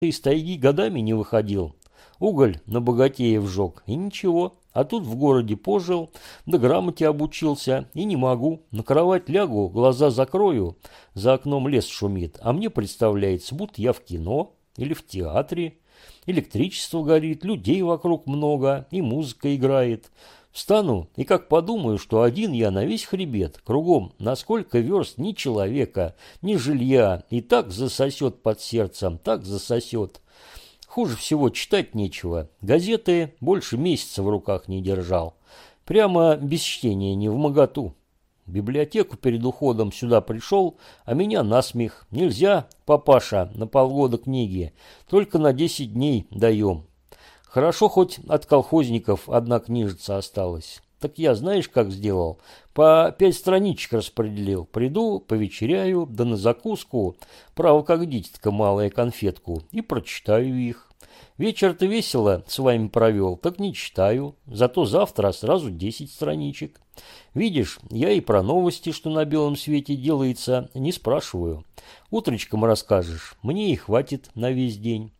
Ты из тайги годами не выходил. Уголь на богатеев жег, и ничего. А тут в городе пожил, да грамоте обучился, и не могу. На кровать лягу, глаза закрою, за окном лес шумит, а мне представляется, будто я в кино или в театре. Электричество горит, людей вокруг много, и музыка играет. Встану, и как подумаю, что один я на весь хребет, кругом на сколько верст ни человека, ни жилья, и так засосет под сердцем, так засосет. Хуже всего читать нечего. Газеты больше месяца в руках не держал. Прямо без чтения не вмоготу. В библиотеку перед уходом сюда пришел, а меня насмех. Нельзя, папаша, на полгода книги. Только на 10 дней даем. Хорошо, хоть от колхозников одна книжица осталась. Так я, знаешь, как сделал? По 5 страничек распределил. Приду, повечеряю, да на закуску, право как дитятка малая конфетку, и прочитаю их. Вечер-то весело с вами провел, так не читаю. Зато завтра сразу 10 страничек. Видишь, я и про новости, что на белом свете делается, не спрашиваю. Утречком расскажешь, мне и хватит на весь день.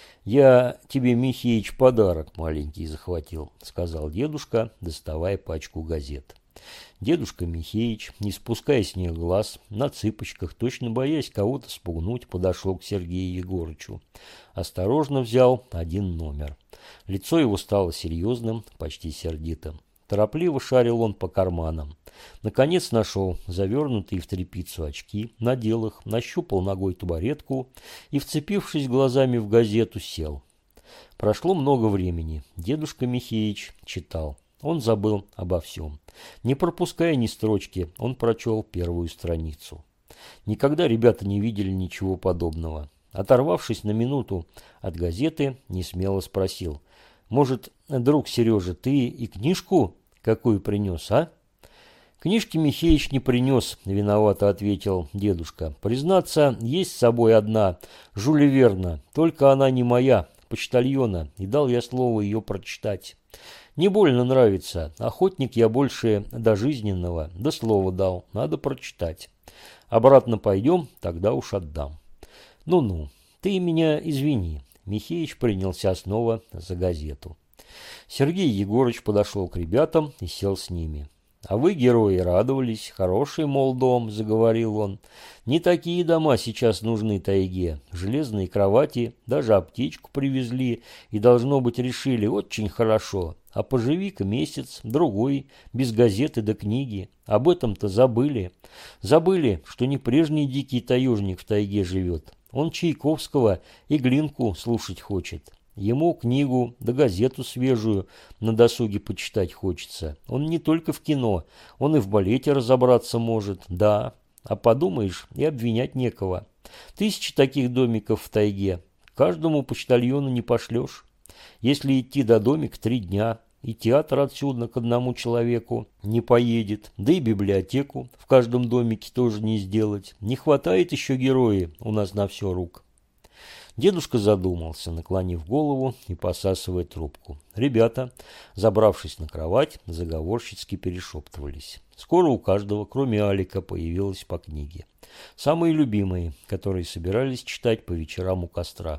«Я тебе, Михеич, подарок маленький захватил», — сказал дедушка, доставая пачку газет. Дедушка Михеич, не спуская с них глаз, на цыпочках, точно боясь кого-то спугнуть, подошел к Сергею Егорычу. Осторожно взял один номер. Лицо его стало серьезным, почти сердитым. Торопливо шарил он по карманам. Наконец нашел завернутые в тряпицу очки, надел их, нащупал ногой табуретку и, вцепившись глазами в газету, сел. Прошло много времени. Дедушка Михеич читал. Он забыл обо всем. Не пропуская ни строчки, он прочел первую страницу. Никогда ребята не видели ничего подобного. Оторвавшись на минуту от газеты, несмело спросил: «Может, друг Сережа, ты и книжку какую принес, а?» «Книжки Михеич не принес», — виновато ответил дедушка. «Признаться, есть с собой одна, Жюля Верна, только она не моя, почтальона, и дал я слово ее прочитать. Не больно нравится, охотник я больше дожизненного, да слово дал, надо прочитать. Обратно пойдем, тогда уж отдам». «Ну-ну, ты меня извини», — Михеич принялся снова за газету. Сергей Егорыч подошел к ребятам и сел с ними. «А вы, герои, радовались. Хороший, мол, дом», — заговорил он. «Не такие дома сейчас нужны тайге. Железные кровати, даже аптечку привезли и, должно быть, решили очень хорошо. А поживи-ка месяц, другой, без газеты до книги. Об этом-то забыли. Забыли, что не прежний дикий таежник в тайге живет. Он Чайковского и Глинку слушать хочет». Ему книгу да газету свежую на досуге почитать хочется. Он не только в кино, он и в балете разобраться может, да. А подумаешь, и обвинять некого. 1000 таких домиков в тайге. Каждому почтальону не пошлешь. Если идти до домика 3 дня, и театр отсюда к одному человеку не поедет, да и библиотеку в каждом домике тоже не сделать. Не хватает еще герои у нас на все рук. Дедушка задумался, наклонив голову и посасывая трубку. Ребята, забравшись на кровать, заговорщицки перешептывались. Скоро у каждого, кроме Алика, появилось по книге. Самые любимые, которые собирались читать по вечерам у костра.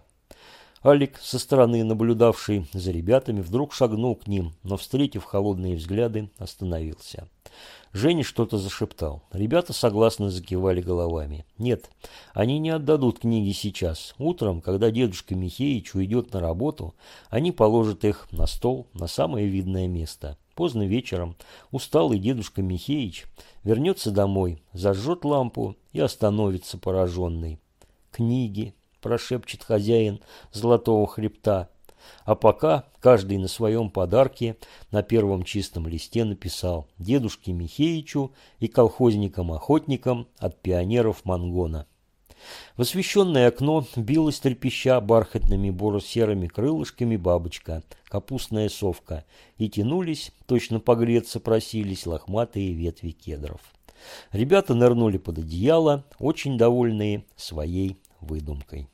Алик, со стороны наблюдавший за ребятами, вдруг шагнул к ним, но, встретив холодные взгляды, остановился. Женя что-то зашептал. Ребята согласно закивали головами. Нет, они не отдадут книги сейчас. Утром, когда дедушка Михеич уйдет на работу, они положат их на стол, на самое видное место. Поздно вечером усталый дедушка Михеич вернется домой, зажжет лампу и остановится пораженный. «Книги», – прошепчет хозяин золотого хребта. А пока каждый на своем подарке на первом чистом листе написал: «Дедушке Михеичу и колхозникам-охотникам от пионеров Монгона». В освещенное окно билась трепеща бархатными боро-серыми крылышками бабочка, капустная совка, и тянулись, точно погреться просились, лохматые ветви кедров. Ребята нырнули под одеяло, очень довольные своей выдумкой.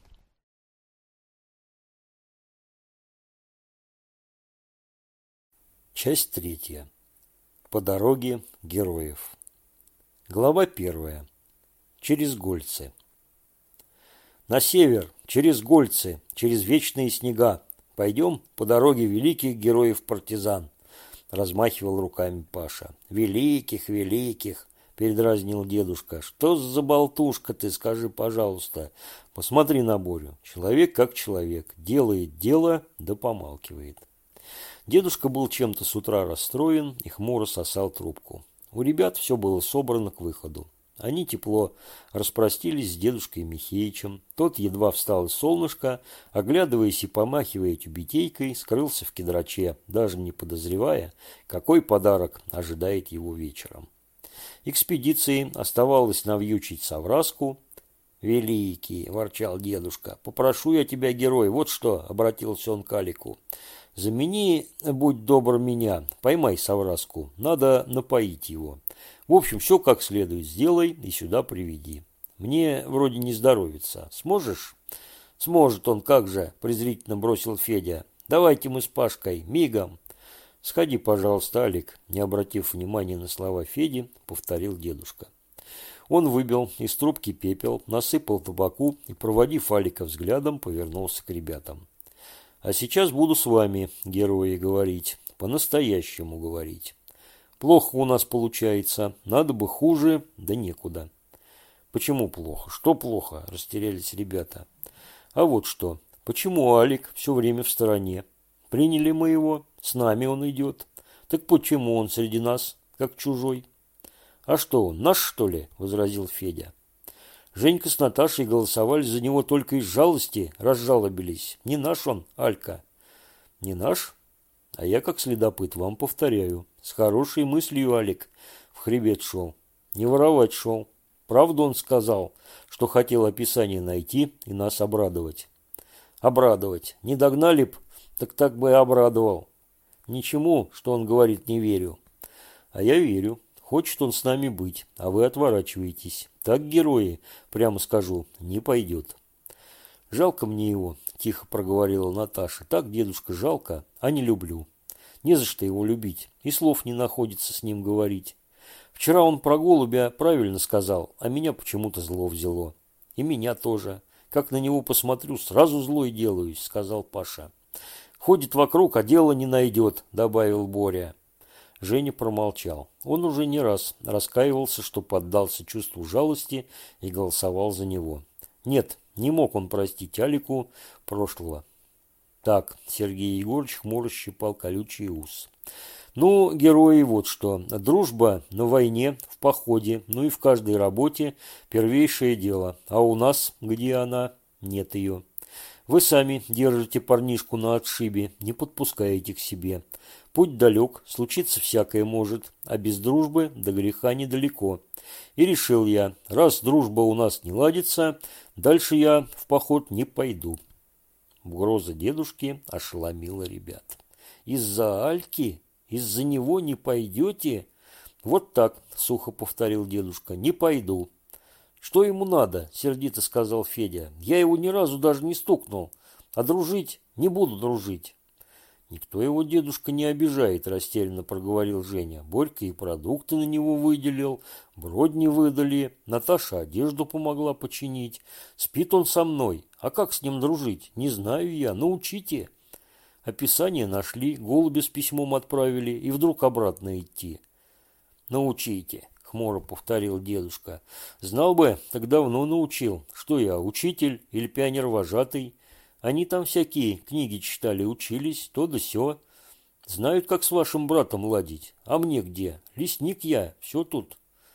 Часть 3. По дороге героев. Глава 1. Через Гольцы. «На север! через Гольцы, через вечные снега. Пойдем по дороге великих героев-партизан», – размахивал руками Паша. «Великих, великих», – передразнил дедушка. «Что за болтушка ты, скажи, пожалуйста. Посмотри на Борю. Человек как человек. Делает дело, да помалкивает». Дедушка был чем-то с утра расстроен и хмуро сосал трубку. У ребят все было собрано к выходу. Они тепло распростились с дедушкой Михеичем. Тот едва встал из солнышка, оглядываясь и помахивая тюбетейкой, скрылся в кедраче, даже не подозревая, какой подарок ожидает его вечером. Экспедиции оставалось навьючить совраску. «Великий!» – ворчал дедушка. «Попрошу я тебя, герой, вот что!» – обратился он к Алику. «Замени, будь добр, меня, поймай совраску, надо напоить его. В общем, все как следует сделай и сюда приведи. Мне вроде не здоровится. Сможешь?» «Сможет он, как же!» – презрительно бросил Федя. «Давайте мы с Пашкой, мигом!» «Сходи, пожалуйста, Алик», – не обратив внимания на слова Феди, повторил дедушка. Он выбил из трубки пепел, насыпал табаку и, проводив Алика взглядом, повернулся к ребятам. «А сейчас буду с вами, герои, говорить, по-настоящему говорить. Плохо у нас получается, надо бы хуже, да некуда». «Почему плохо? Что плохо?» – растерялись ребята. «А вот что. Почему Алик все время в стороне? Приняли мы его, с нами он идет. Так почему он среди нас, как чужой?» «А что он, наш, что ли?» – возразил Федя. «Женька с Наташей голосовали за него только из жалости, разжалобились. Не наш он, Алька». «Не наш? А я, как следопыт, вам повторяю. С хорошей мыслью, Алик, в хребет шел. Не воровать шел. Правду он сказал, что хотел описание найти и нас обрадовать». «Обрадовать. Не догнали б, так бы и обрадовал. Ничему, что он говорит, не верю». «А я верю. Хочет он с нами быть, а вы отворачиваетесь. Так, герои, прямо скажу, не пойдет». «Жалко мне его», – тихо проговорила Наташа. «Так, дедушка, жалко, а не люблю. Не за что его любить, и слов не находится с ним говорить. Вчера он про голубя правильно сказал, а меня почему-то зло взяло. И меня тоже. Как на него посмотрю, сразу злой делаюсь», – сказал Паша. «Ходит вокруг, а дела не найдет», – добавил Боря. Женя промолчал. Он уже не раз раскаивался, что поддался чувству жалости и голосовал за него. Нет, не мог он простить Алику прошлого. Так, Сергей Егорович хмуро щипал колючий ус. «Ну, герои, вот что. Дружба на войне, в походе, ну и в каждой работе первейшее дело. А у нас, где она, нет ее. Вы сами держите парнишку на отшибе, не подпускаете к себе. Путь далек, случиться всякое может, а без дружбы до греха недалеко. И решил я, раз дружба у нас не ладится, дальше я в поход не пойду». Угроза дедушки ошеломила ребят. «Из-за Альки? Из-за него не пойдете?» «Вот так», — сухо повторил дедушка, — «не пойду». «Что ему надо?» – сердито сказал Федя. «Я его ни разу даже не стукнул. А дружить? Не буду дружить». «Никто его, дедушка, не обижает», – растерянно проговорил Женя. «Борька и продукты на него выделил, бродни выдали, Наташа одежду помогла починить. Спит он со мной. А как с ним дружить? Не знаю я. Научите». Описание нашли, голубя с письмом отправили, и вдруг обратно идти. «Научите», – хмуро повторил дедушка. «Знал бы, так давно научил. Что я, учитель или пионер-вожатый? Они там всякие книги читали, учились, то да сё. Знают, как с вашим братом ладить. А мне где? Лесник я, все тут.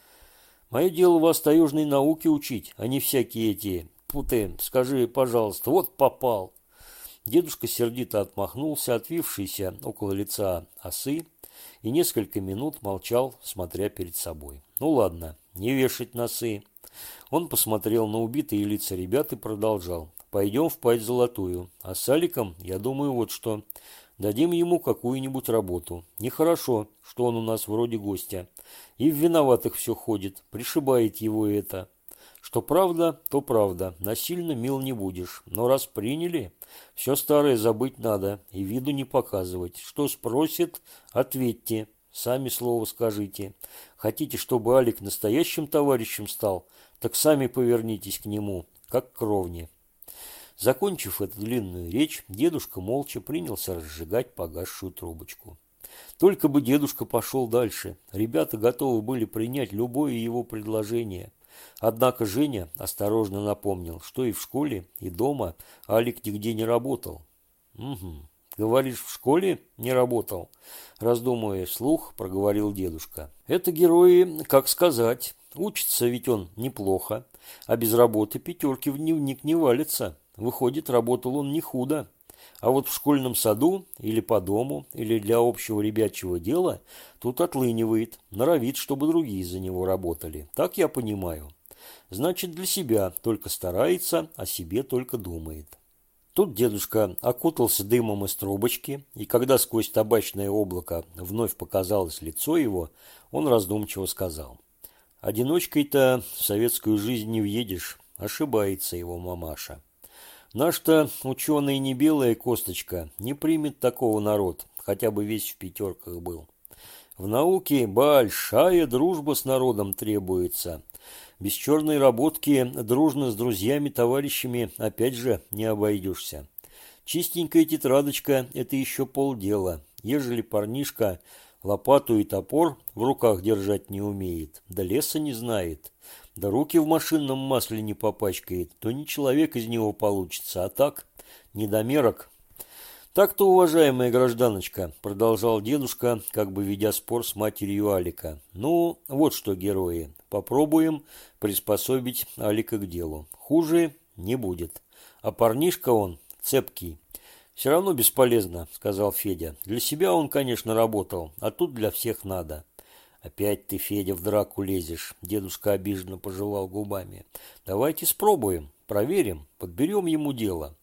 Мое дело вас таежной науке учить, а не всякие эти... Путы, скажи, пожалуйста, вот попал». Дедушка сердито отмахнулся, отвившийся около лица осы, и несколько минут молчал, смотря перед собой. «Ну ладно, не вешать носы». Он посмотрел на убитые лица ребят и продолжал. «Пойдем в Пасть Золотую. А с Аликом, я думаю, вот что. Дадим ему какую-нибудь работу. Нехорошо, что он у нас вроде гостя. И в виноватых все ходит. Пришибает его это. Что правда, то правда. Насильно мил не будешь. Но раз приняли, все старое забыть надо и виду не показывать. Что спросит, ответьте. Сами слово скажите. Хотите, чтобы Алик настоящим товарищем стал, так сами повернитесь к нему, как к кровне». Закончив эту длинную речь, дедушка молча принялся разжигать погасшую трубочку. Только бы дедушка пошел дальше. Ребята готовы были принять любое его предложение. Однако Женя осторожно напомнил, что и в школе, и дома Алик нигде не работал. «Угу. Говоришь, в школе не работал?» Раздумывая вслух, проговорил дедушка. «Это герои, как сказать. Учится ведь он неплохо, а без работы пятерки в дневник не валится. Выходит, работал он не худо. А вот в школьном саду или по дому, или для общего ребячьего дела тут отлынивает, норовит, чтобы другие за него работали. Так я понимаю. Значит, для себя только старается, о себе только думает». Тут дедушка окутался дымом из трубочки, и когда сквозь табачное облако вновь показалось лицо его, он раздумчиво сказал: «Одиночкой-то в советскую жизнь не въедешь, ошибается его мамаша. Наш-то ученый не белая косточка, не примет такого народ, хотя бы весь в пятерках был. В науке большая дружба с народом требуется. Без черной работки дружно с друзьями-товарищами опять же не обойдешься. Чистенькая тетрадочка – это еще полдела. Ежели парнишка лопату и топор в руках держать не умеет, да леса не знает, да руки в машинном масле не попачкает, то не человек из него получится, а так, недомерок». «Так-то, уважаемая гражданочка», – продолжал дедушка, как бы ведя спор с матерью Алика. «Ну, вот что, герои, попробуем приспособить Алика к делу. Хуже не будет. А парнишка он цепкий». «Все равно бесполезно», – сказал Федя. «Для себя он, конечно, работал, а тут для всех надо». «Опять ты, Федя, в драку лезешь», – дедушка обиженно пожевал губами. «Давайте спробуем, проверим, подберем ему дело».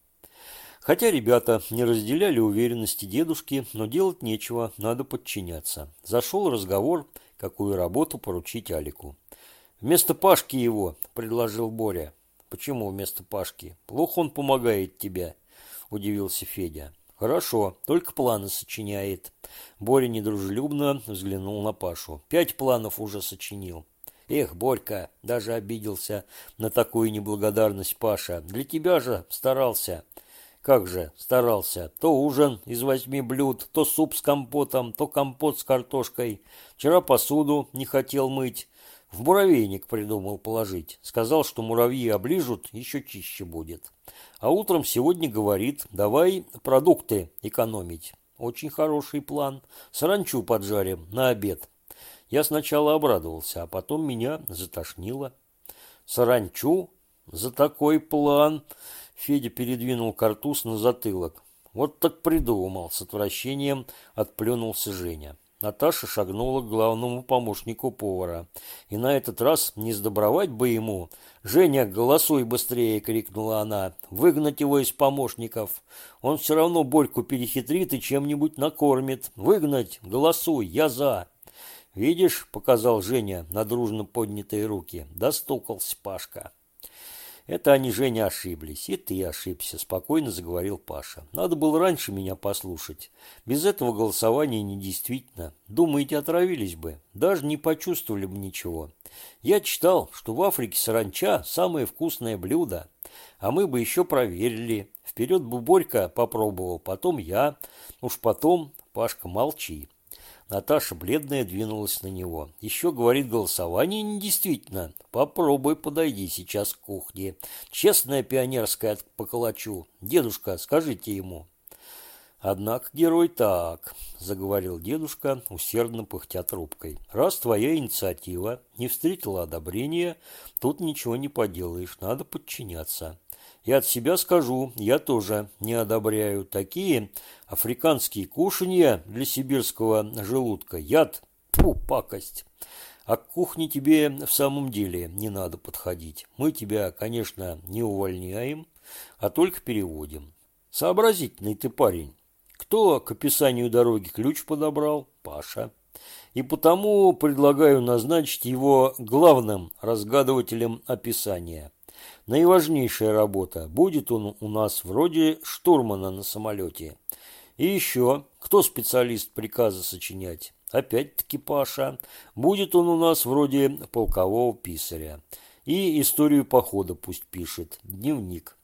Хотя ребята не разделяли уверенности дедушки, но делать нечего, надо подчиняться. Зашел разговор, какую работу поручить Алику. «Вместо Пашки его», – предложил Боря. «Почему вместо Пашки? Плохо он помогает тебе», – удивился Федя. «Хорошо, только планы сочиняет». Боря недружелюбно взглянул на Пашу. 5 планов уже сочинил. «Эх, Борька», – даже обиделся на такую неблагодарность Паша, – «для тебя же старался». «Как же старался? То ужин из 8 блюд, то суп с компотом, то компот с картошкой. Вчера посуду не хотел мыть. В муравейник придумал положить. Сказал, что муравьи оближут, еще чище будет. А утром сегодня говорит, давай продукты экономить. Очень хороший план. Саранчу поджарим на обед». Я сначала обрадовался, а потом меня затошнило. «Саранчу? За такой план?» Федя передвинул картуз на затылок. «Вот так придумал!» – с отвращением отплюнулся Женя. Наташа шагнула к главному помощнику повара. И на этот раз не сдобровать бы ему. «Женя, голосуй быстрее!» – крикнула она. «Выгнать его из помощников! Он все равно Борьку перехитрит и чем-нибудь накормит! Выгнать! Голосуй! Я за!» «Видишь?» – показал Женя на дружно поднятые руки. Достукался Пашка. «Это они, Женя, ошиблись. И ты ошибся», – спокойно заговорил Паша. «Надо было раньше меня послушать. Без этого голосования недействительно. Думаете, отравились бы? Даже не почувствовали бы ничего. Я читал, что в Африке саранча – самое вкусное блюдо. А мы бы еще проверили. Вперед бы Борька попробовал, потом я. Уж потом, Пашка, молчи». Наташа, бледная, двинулась на него. «Еще, говорит, голосование недействительно. Попробуй, подойди сейчас к кухне. Честная пионерская поколочу. Дедушка, скажите ему». «Однако, герой, так», – заговорил дедушка, усердно пыхтя трубкой. «Раз твоя инициатива не встретила одобрения, тут ничего не поделаешь, надо подчиняться. И от себя скажу, я тоже не одобряю такие африканские кушанья для сибирского желудка. Яд, фу, пакость. А к кухне тебе в самом деле не надо подходить. Мы тебя, конечно, не увольняем, а только переводим. Сообразительный ты парень. Кто к описанию дороги ключ подобрал? Паша. И потому предлагаю назначить его главным разгадывателем описания. Наиважнейшая работа. Будет он у нас вроде штурмана на самолете. И еще, кто специалист приказа сочинять? Опять-таки Паша. Будет он у нас вроде полкового писаря. И историю похода пусть пишет. Дневник.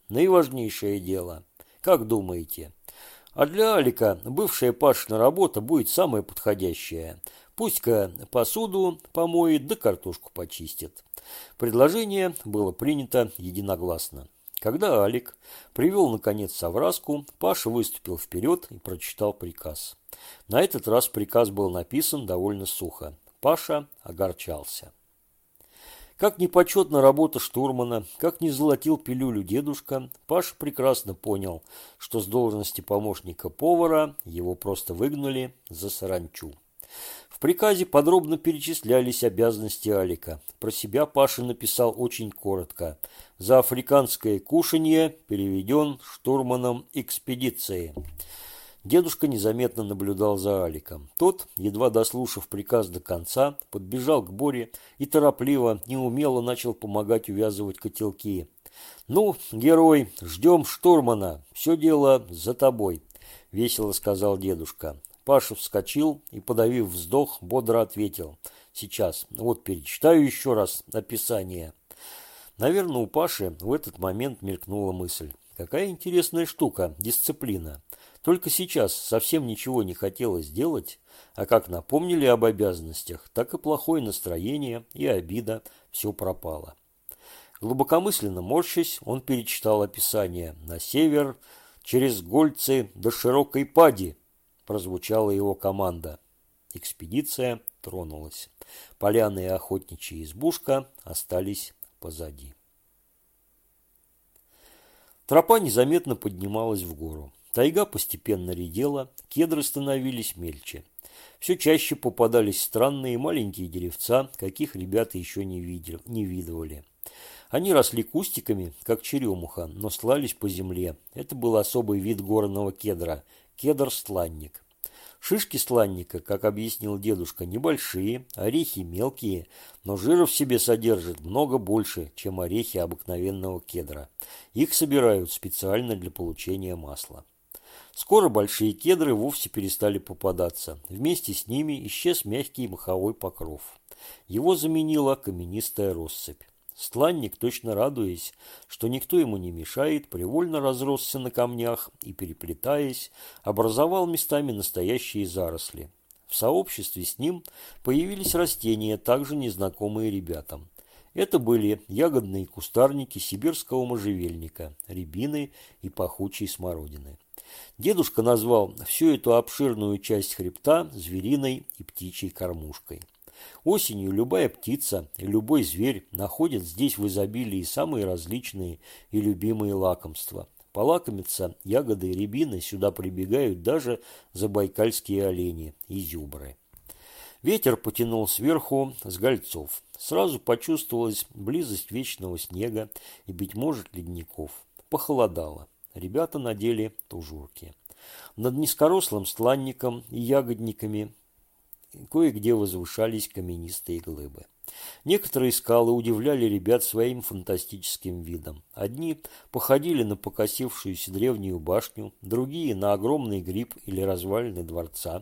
наиважнейшее дело. Как думаете? А для Алика бывшая Пашина работа будет самая подходящая. Пусть-ка посуду помоет да картошку почистит. Предложение было принято единогласно. Когда Алик привел, наконец, совраску, Паша выступил вперед и прочитал приказ. На этот раз приказ был написан довольно сухо. Паша огорчался. Как непочетна работа штурмана, как не золотил пилюлю дедушка, Паша прекрасно понял, что с должности помощника повара его просто выгнали за саранчу. В приказе подробно перечислялись обязанности Алика. Про себя Паша написал очень коротко. За африканское кушанье переведен штурманом экспедиции. Дедушка незаметно наблюдал за Аликом. Тот, едва дослушав приказ до конца, подбежал к Боре и торопливо, неумело начал помогать увязывать котелки. «Ну, герой, ждем штурмана. Все дело за тобой», – весело сказал дедушка. Паша вскочил и, подавив вздох, бодро ответил. «Сейчас. Вот перечитаю еще раз описание». Наверное, у Паши в этот момент мелькнула мысль. Какая интересная штука, дисциплина. Только сейчас совсем ничего не хотелось делать, а как напомнили об обязанностях, так и плохое настроение и обида, все пропало. Глубокомысленно морщась, он перечитал описание. «На север, через Гольцы до Широкой Пади», прозвучала его команда. Экспедиция тронулась. Поляна и охотничья избушка остались позади. Тропа незаметно поднималась в гору. Тайга постепенно редела, кедры становились мельче. Все чаще попадались странные маленькие деревца, каких ребята еще не видывали. Они росли кустиками, как черемуха, но слались по земле. Это был особый вид горного кедра – кедр-стланник. Шишки стланника, как объяснил дедушка, небольшие, орехи мелкие, но жира в себе содержит много больше, чем орехи обыкновенного кедра. Их собирают специально для получения масла. Скоро большие кедры вовсе перестали попадаться. Вместе с ними исчез мягкий маховой покров. Его заменила каменистая россыпь. Стланник, точно радуясь, что никто ему не мешает, привольно разросся на камнях и, переплетаясь, образовал местами настоящие заросли. В сообществе с ним появились растения, также незнакомые ребятам. Это были ягодные кустарники сибирского можжевельника, рябины и пахучей смородины. Дедушка назвал всю эту обширную часть хребта звериной и птичьей кормушкой. Осенью любая птица и любой зверь находят здесь в изобилии самые различные и любимые лакомства. Полакомиться ягоды и рябины сюда прибегают даже забайкальские олени и зюбры. Ветер потянул сверху с гольцов. Сразу почувствовалась близость вечного снега и, быть может, ледников. Похолодало. Ребята надели тужурки. Над низкорослым стланником и ягодниками кое-где возвышались каменистые глыбы. Некоторые скалы удивляли ребят своим фантастическим видом. Одни походили на покосившуюся древнюю башню, другие – на огромный гриб или развалины дворца.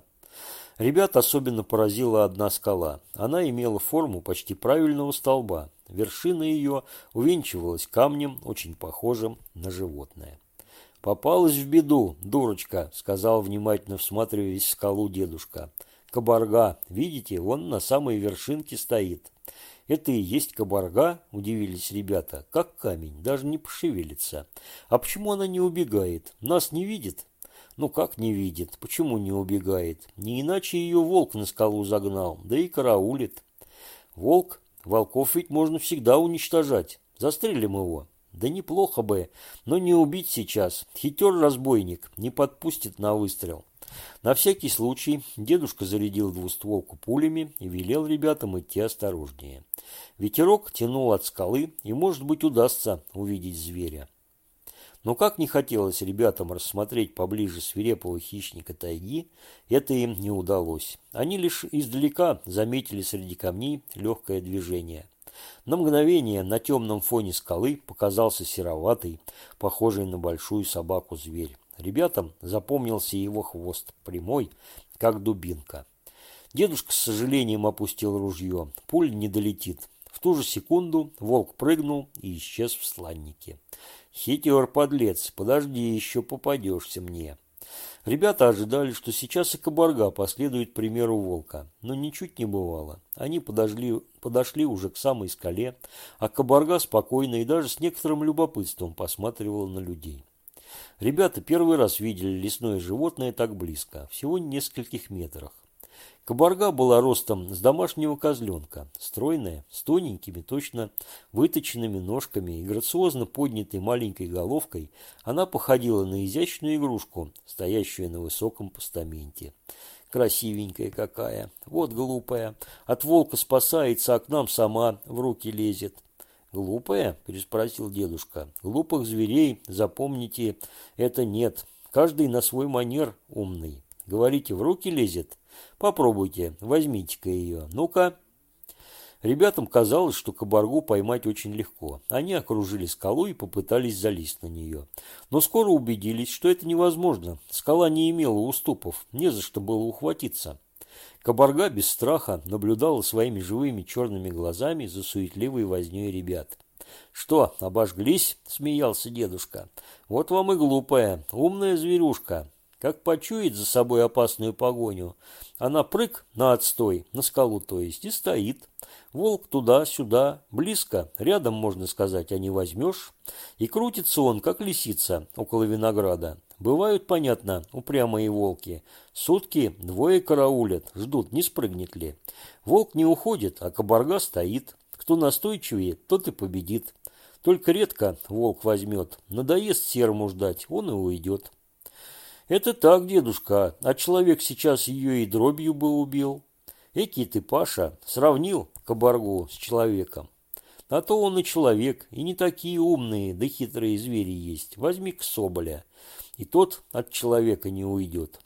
Ребят особенно поразила одна скала. Она имела форму почти правильного столба. Вершина ее увенчивалась камнем, очень похожим на животное. «Попалась в беду, дурочка», – сказал, внимательно всматриваясь в скалу дедушка. «Кабарга, видите, вон на самой вершинке стоит». «Это и есть кабарга?» – удивились ребята. «Как камень, даже не пошевелится. А почему она не убегает? Нас не видит?» «Ну как не видит? Почему не убегает? Не иначе ее волк на скалу загнал, да и караулит». «Волк? Волков ведь можно всегда уничтожать. Застрелим его». «Да неплохо бы, но не убить сейчас. Хитер разбойник, не подпустит на выстрел». На всякий случай дедушка зарядил двустволку пулями и велел ребятам идти осторожнее. Ветерок тянул от скалы, и, может быть, удастся увидеть зверя. Но как не хотелось ребятам рассмотреть поближе свирепого хищника тайги, это им не удалось. Они лишь издалека заметили среди камней легкое движение. На мгновение на темном фоне скалы показался сероватый, похожий на большую собаку зверь. Ребятам запомнился его хвост, прямой, как дубинка. Дедушка с сожалением опустил ружье. Пуль не долетит. В ту же секунду волк прыгнул и исчез в сланнике. «Хитер, подлец, подожди, еще попадешься мне». Ребята ожидали, что сейчас и кабарга последует примеру волка, но ничуть не бывало. Они подошли уже к самой скале, а кабарга спокойно и даже с некоторым любопытством посматривала на людей. Ребята первый раз видели лесное животное так близко, всего в нескольких метрах. Кабарга была ростом с домашнего козленка, стройная, с тоненькими, точно выточенными ножками и грациозно поднятой маленькой головкой, она походила на изящную игрушку, стоящую на высоком постаменте. Красивенькая какая, вот глупая, от волка спасается, а к нам сама в руки лезет. «Глупая?» – переспросил дедушка. «Глупых зверей, запомните, это нет. Каждый на свой манер умный. Говорите, в руки лезет? Попробуйте, возьмите-ка ее. Ну-ка». Ребятам казалось, что кабаргу поймать очень легко. Они окружили скалу и попытались залезть на нее. Но скоро убедились, что это невозможно. Скала не имела уступов, не за что было ухватиться. Кабарга без страха наблюдала своими живыми черными глазами за суетливой вознёй ребят. «Что, обожглись?» – смеялся дедушка. «Вот вам и глупая, умная зверюшка. Как почует за собой опасную погоню, она прыг на отстой, на скалу то есть, и стоит. Волк туда-сюда, близко, рядом, можно сказать, а не возьмешь. И крутится он, как лисица, около винограда. Бывают, понятно, упрямые волки. Сутки двое караулят, ждут, не спрыгнет ли. Волк не уходит, а кабарга стоит. Кто настойчивее, тот и победит. Только редко волк возьмет. Надоест серому ждать, он и уйдет». «Это так, дедушка, а человек сейчас ее и дробью бы убил». «Экий ты, Паша, сравнил кабаргу с человеком. А то он и человек, и не такие умные да хитрые звери есть. Возьми-ка соболя, и тот от человека не уйдет».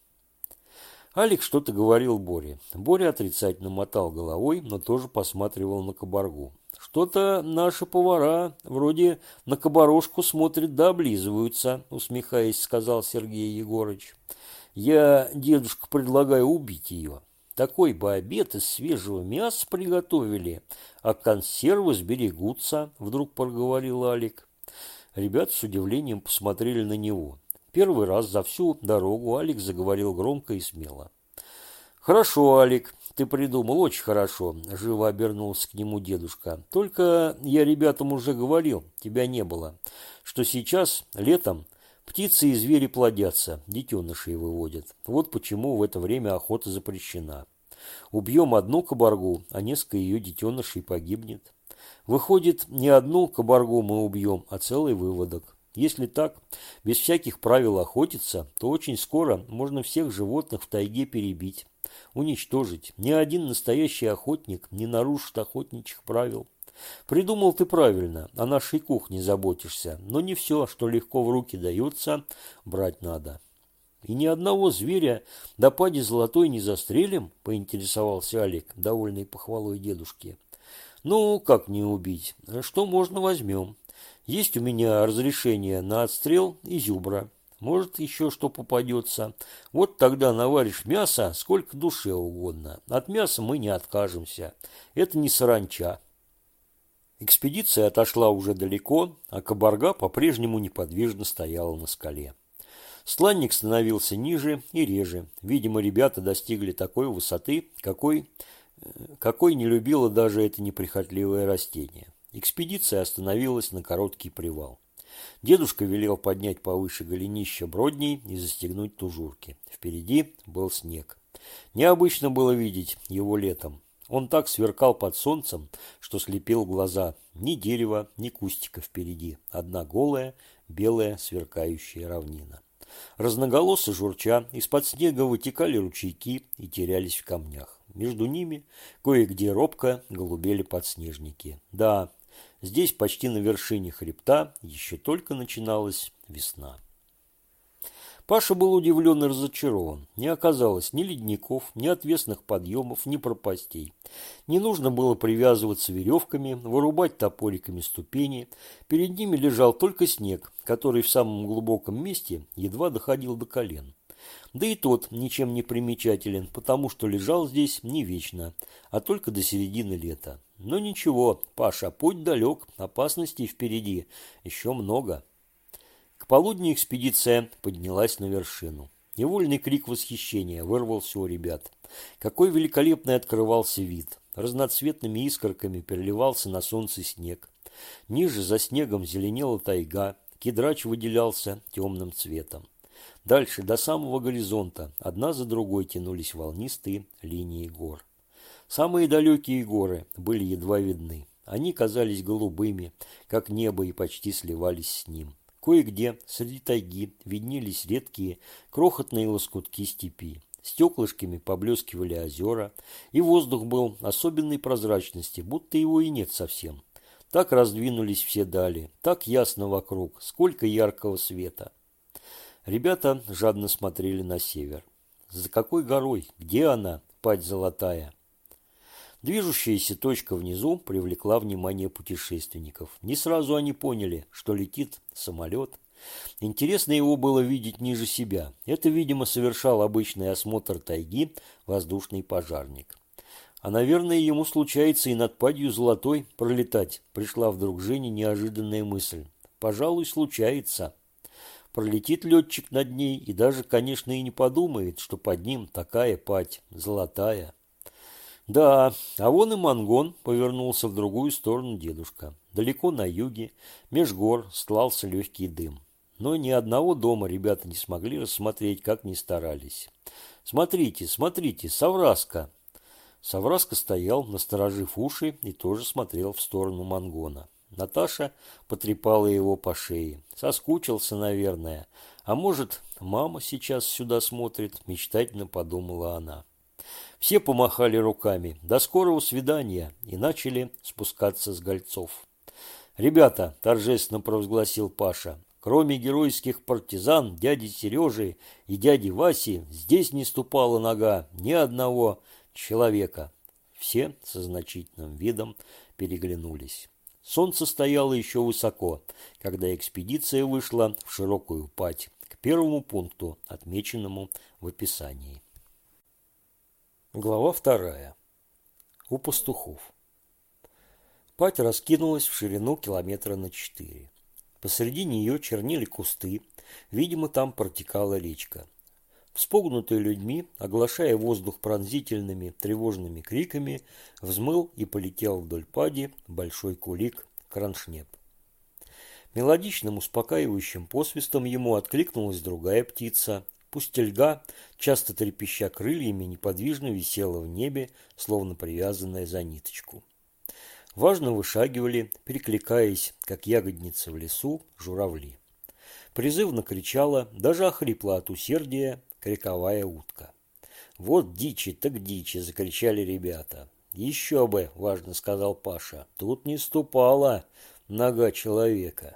Алик что-то говорил Боре. Боря отрицательно мотал головой, но тоже посматривал на кабаргу. «Что-то наши повара вроде на кабарошку смотрят да облизываются», усмехаясь, сказал Сергей Егорыч. «Я, дедушка, предлагаю убить ее. Такой бы обед из свежего мяса приготовили, а консервы сберегутся», вдруг проговорил Алик. Ребята с удивлением посмотрели на него. Первый раз за всю дорогу Алик заговорил громко и смело. «Хорошо, Алик, ты придумал, очень хорошо», – живо обернулся к нему дедушка. «Только я ребятам уже говорил, тебя не было, что сейчас, летом, птицы и звери плодятся, детенышей выводят. Вот почему в это время охота запрещена. Убьем одну кабаргу, а несколько ее детенышей погибнет. Выходит, не одну кабаргу мы убьем, а целый выводок. Если так, без всяких правил охотиться, то очень скоро можно всех животных в тайге перебить, уничтожить. Ни один настоящий охотник не нарушит охотничьих правил. Придумал ты правильно, о нашей кухне заботишься, но не все, что легко в руки дается, брать надо». «И ни одного зверя до пади золотой не застрелим?» – поинтересовался Алик, довольный похвалой дедушки. «Ну, как не убить? Что можно возьмем? Есть у меня разрешение на отстрел и зюбра. Может, еще что попадется. Вот тогда наваришь мясо сколько душе угодно. От мяса мы не откажемся. Это не саранча». Экспедиция отошла уже далеко, а кабарга по-прежнему неподвижно стояла на скале. Сланник становился ниже и реже. Видимо, ребята достигли такой высоты, какой не любило даже это неприхотливое растение. Экспедиция остановилась на короткий привал. Дедушка велел поднять повыше голенища бродней и застегнуть тужурки. Впереди был снег. Необычно было видеть его летом. Он так сверкал под солнцем, что слепил глаза. Ни дерева, ни кустика впереди. Одна голая, белая, сверкающая равнина. Разноголосо журча, из-под снега вытекали ручейки и терялись в камнях. Между ними кое-где робко голубели подснежники. Да, здесь, почти на вершине хребта, еще только начиналась весна. Паша был удивлен и разочарован. Не оказалось ни ледников, ни отвесных подъемов, ни пропастей. Не нужно было привязываться веревками, вырубать топориками ступени. Перед ними лежал только снег, который в самом глубоком месте едва доходил до колен. Да и тот ничем не примечателен, потому что лежал здесь не вечно, а только до середины лета. Но ничего, Паша, путь далек, опасностей впереди еще много. К полудню экспедиция поднялась на вершину. Невольный крик восхищения вырвался у ребят. Какой великолепный открывался вид. Разноцветными искорками переливался на солнце снег. Ниже за снегом зеленела тайга, кедрач выделялся темным цветом. Дальше, до самого горизонта, одна за другой тянулись волнистые линии гор. Самые далекие горы были едва видны. Они казались голубыми, как небо, и почти сливались с ним. Кое-где среди тайги виднелись редкие крохотные лоскутки степи. Стеклышками поблескивали озера, и воздух был особенной прозрачности, будто его и нет совсем. Так раздвинулись все дали, так ясно вокруг, сколько яркого света. Ребята жадно смотрели на север. За какой горой? Где она, падь золотая? Движущаяся точка внизу привлекла внимание путешественников. Не сразу они поняли, что летит самолет. Интересно его было видеть ниже себя. Это, видимо, совершал обычный осмотр тайги воздушный пожарник. А, наверное, ему случается и над падью золотой пролетать. Пришла вдруг Жене неожиданная мысль. Пожалуй, случается. Пролетит летчик над ней и даже, конечно, и не подумает, что под ним такая падь золотая. Да, а вон и Мангон, повернулся в другую сторону дедушка. Далеко на юге, меж гор, стлался легкий дым. Но ни одного дома ребята не смогли рассмотреть, как ни старались. «Смотрите, смотрите, Савраска!» Савраска стоял, насторожив уши, и тоже смотрел в сторону Мангона. Наташа потрепала его по шее. Соскучился, наверное. А может, мама сейчас сюда смотрит, мечтательно подумала она. Все помахали руками. До скорого свидания, и начали спускаться с гольцов. «Ребята», – торжественно провозгласил Паша, – «кроме геройских партизан, дяди Сережи и дяди Васи, здесь не ступала нога ни одного человека». Все со значительным видом переглянулись. Солнце стояло еще высоко, когда экспедиция вышла в широкую падь к первому пункту, отмеченному в описании. Глава 2. У пастухов. Падь раскинулась в ширину километра на 4. Посреди нее чернели кусты, видимо, там протекала речка. Вспугнутый людьми, оглашая воздух пронзительными тревожными криками, взмыл и полетел вдоль пади большой кулик кроншнеп. Мелодичным успокаивающим посвистом ему откликнулась другая птица. Пустельга, часто трепеща крыльями, неподвижно висела в небе, словно привязанная за ниточку. Важно вышагивали, перекликаясь, как ягодницы в лесу, журавли. Призывно кричала, даже охрипла от усердия, кряковая утка. «Вот дичи, так дичи!» – закричали ребята. «Еще бы!» – важно сказал Паша. «Тут не ступала нога человека».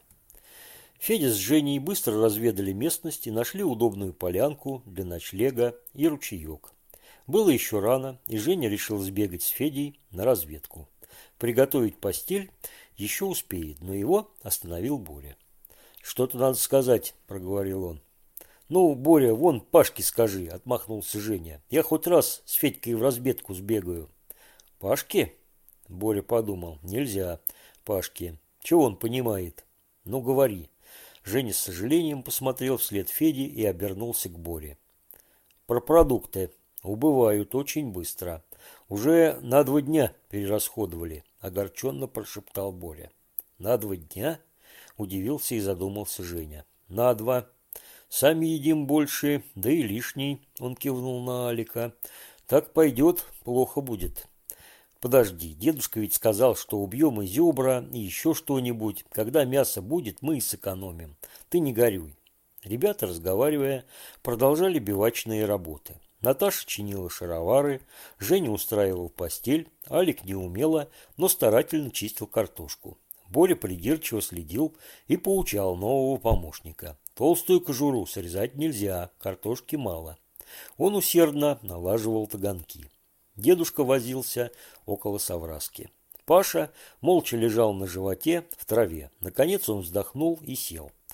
Федя с Женей быстро разведали местность и нашли удобную полянку для ночлега и ручеек. Было еще рано, и Женя решил сбегать с Федей на разведку. Приготовить постель еще успеет, но его остановил Боря. «Что-то надо сказать», – проговорил он. «Ну, Боря, вон Пашке скажи», – отмахнулся Женя. «Я хоть раз с Федькой в разведку сбегаю». «Пашке?» – Боря подумал. «Нельзя Пашке. Чего он понимает? Ну, говори». Женя с сожалением посмотрел вслед Феде и обернулся к Боре. «Про продукты. Убывают очень быстро. Уже на 2 дня перерасходовали», – огорченно прошептал Боря. «На 2 дня?» – удивился и задумался Женя. «На 2. Сами едим больше, да и лишний», – он кивнул на Алика. «Так пойдет, плохо будет». «Подожди, дедушка ведь сказал, что убьем и зебра, и еще что-нибудь. Когда мясо будет, мы и сэкономим. Ты не горюй». Ребята, разговаривая, продолжали бивачные работы. Наташа чинила шаровары, Женя устраивал постель, Алик неумело, но старательно чистил картошку. Боря придирчиво следил и поучал нового помощника. Толстую кожуру срезать нельзя, картошки мало. Он усердно налаживал таганки. Дедушка возился около Савраски. Паша молча лежал на животе в траве. Наконец он вздохнул и сел.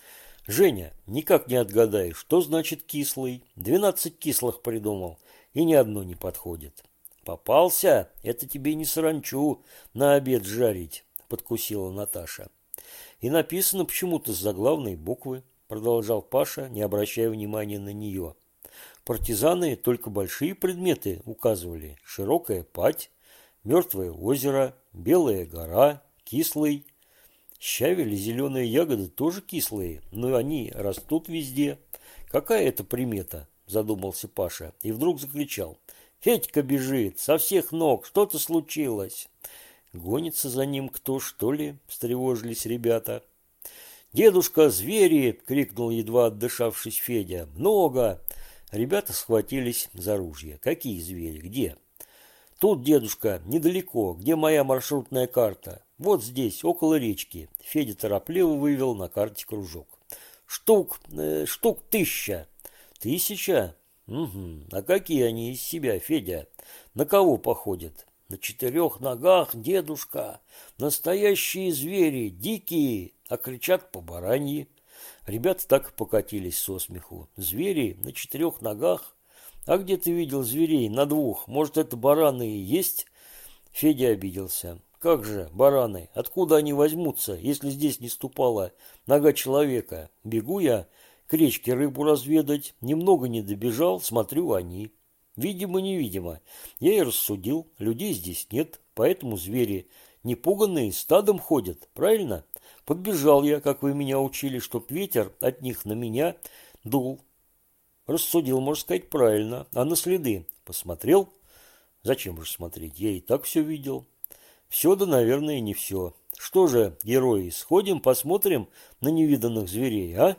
Женя, никак не отгадаешь, что значит кислый? 12 кислых придумал, и ни одно не подходит. Попался? Это тебе не саранчу на обед жарить, подкусила Наташа. И написано почему-то с заглавной буквы, продолжал Паша, не обращая внимания на нее. Партизаны только большие предметы указывали. Широкая падь, мертвое озеро, белая гора, кислый. Щавель и зеленые ягоды тоже кислые, но они растут везде. Какая это примета? Задумался Паша и вдруг закричал. Федька бежит, со всех ног, что-то случилось. Гонится за ним кто, что ли? Встревожились ребята. «Дедушка, звери!» – крикнул едва отдышавшись Федя. «Много!» Ребята схватились за ружья. «Какие звери? Где?» «Тут, дедушка, недалеко. Где моя маршрутная карта?» «Вот здесь, около речки». Федя торопливо вывел на карте кружок. «Штук 1000». «1000? Угу. А какие они из себя, Федя? На кого походят?» «На 4 ногах, дедушка. Настоящие звери, дикие, а кричат по бараньи». Ребята так и покатились со смеху. «Звери на 4 ногах? А где ты видел зверей на 2? Может, это бараны и есть?» Федя обиделся. «Как же, бараны? Откуда они возьмутся, если здесь не ступала нога человека? Бегу я к речке рыбу разведать, немного не добежал, смотрю они. Видимо-невидимо. Я и рассудил, людей здесь нет, поэтому звери непуганные стадом ходят, правильно? Подбежал я, как вы меня учили, чтоб ветер от них на меня дул. Рассудил, можно сказать, правильно. А на следы посмотрел? Зачем же смотреть? Я и так все видел. Все, да, наверное, не все. Что же, герои, сходим, посмотрим на невиданных зверей, а?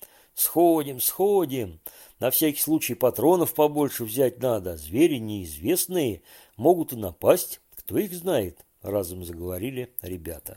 Сходим. На всякий случай патронов побольше взять надо. Звери неизвестные, могут и напасть. Кто их знает? Разом заговорили ребята.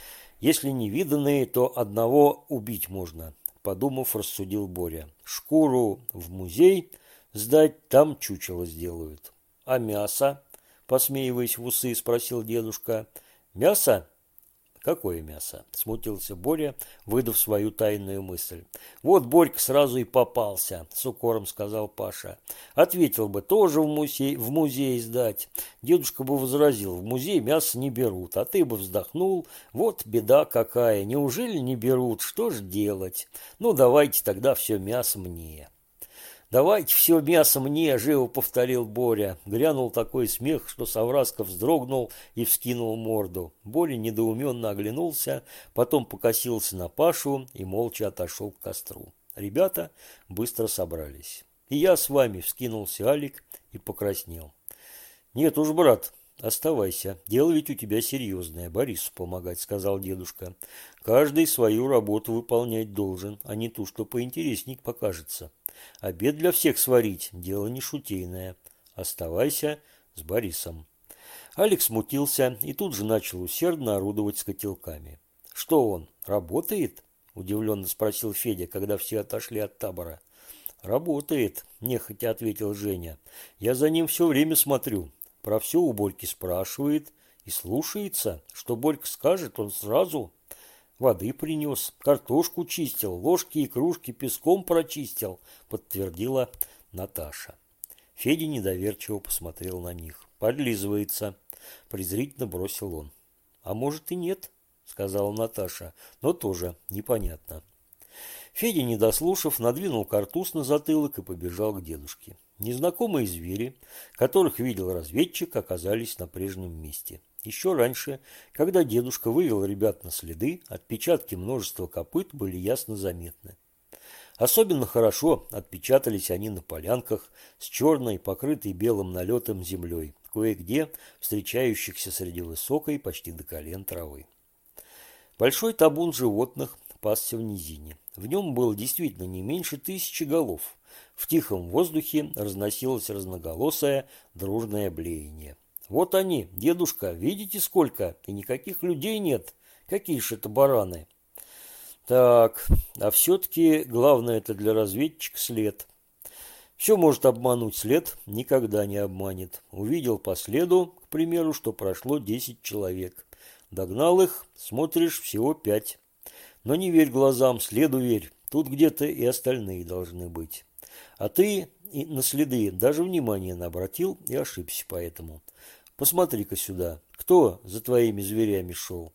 Если невиданные, то одного убить можно, подумав, рассудил Боря. Шкуру в музей сдать, там чучело сделают. А мясо? Посмеиваясь в усы, спросил дедушка. Мясо? Какое мясо? Смутился Боря, выдав свою тайную мысль. Вот Борька сразу и попался, с укором сказал Паша. Ответил бы, тоже в музей сдать. Дедушка бы возразил, в музей мясо не берут, а ты бы вздохнул. Вот беда какая, неужели не берут, что ж делать? Ну, давайте тогда все мясо мне. «Давайте все мясо мне!» – живо повторил Боря. Грянул такой смех, что Савраска вздрогнул и вскинул морду. Боря недоуменно оглянулся, потом покосился на Пашу и молча отошел к костру. Ребята быстро собрались. «И я с вами!» – вскинулся Алик и покраснел. «Нет уж, брат, оставайся. Дело ведь у тебя серьезное. Борису помогать», – сказал дедушка. «Каждый свою работу выполнять должен, а не ту, что поинтересней покажется. Обед для всех сварить – дело не шутейное. Оставайся с Борисом». Алекс смутился и тут же начал усердно орудовать с котелками. «Что он, работает?» – удивленно спросил Федя, когда все отошли от табора. «Работает», – нехотя ответил Женя. «Я за ним все время смотрю. Про все у Борьки спрашивает и слушается. Что Борька скажет, он сразу... Воды принес, картошку чистил, ложки и кружки песком прочистил», – подтвердила Наташа. Федя недоверчиво посмотрел на них. «Подлизывается», – презрительно бросил он. «А может и нет», – сказала Наташа, – «но тоже непонятно». Федя, не дослушав, надвинул картуз на затылок и побежал к дедушке. Незнакомые звери, которых видел разведчик, оказались на прежнем месте. Еще раньше, когда дедушка вывел ребят на следы, отпечатки множества копыт были ясно заметны. Особенно хорошо отпечатались они на полянках с черной, покрытой белым налетом землей, кое-где встречающихся среди высокой, почти до колен травы. Большой табун животных пасся в низине. В нем было действительно не меньше 1000 голов. В тихом воздухе разносилось разноголосое дружное блеяние. «Вот они, дедушка, видите сколько? И никаких людей нет. Какие ж это бараны!» «Так, а все-таки главное это для разведчика след. Все может обмануть, след никогда не обманет. Увидел по следу, к примеру, что прошло 10 человек. Догнал их, смотришь, всего 5. Но не верь глазам, следу верь. Тут где-то и остальные должны быть. А ты и на следы даже внимания не обратил и ошибся поэтому. Посмотри-ка сюда. Кто за твоими зверями шел?